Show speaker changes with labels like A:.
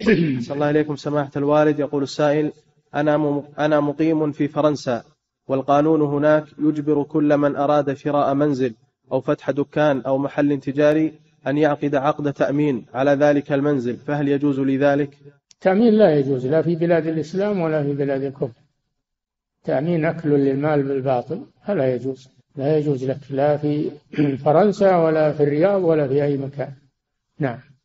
A: صلى الله عليكم سماحة الوالد. يقول السائل: أنا مقيم في فرنسا، والقانون هناك يجبر كل من أراد شراء منزل أو فتح دكان أو محل تجاري أن يعقد عقد تأمين على ذلك المنزل، فهل يجوز لي ذلك؟
B: تأمين لا يجوز، لا في بلاد الإسلام ولا في بلاد الكفر. تأمين أكل للمال بالباطل فلا يجوز، لا يجوز لك لا في فرنسا ولا في الرياض ولا في أي مكان. نعم.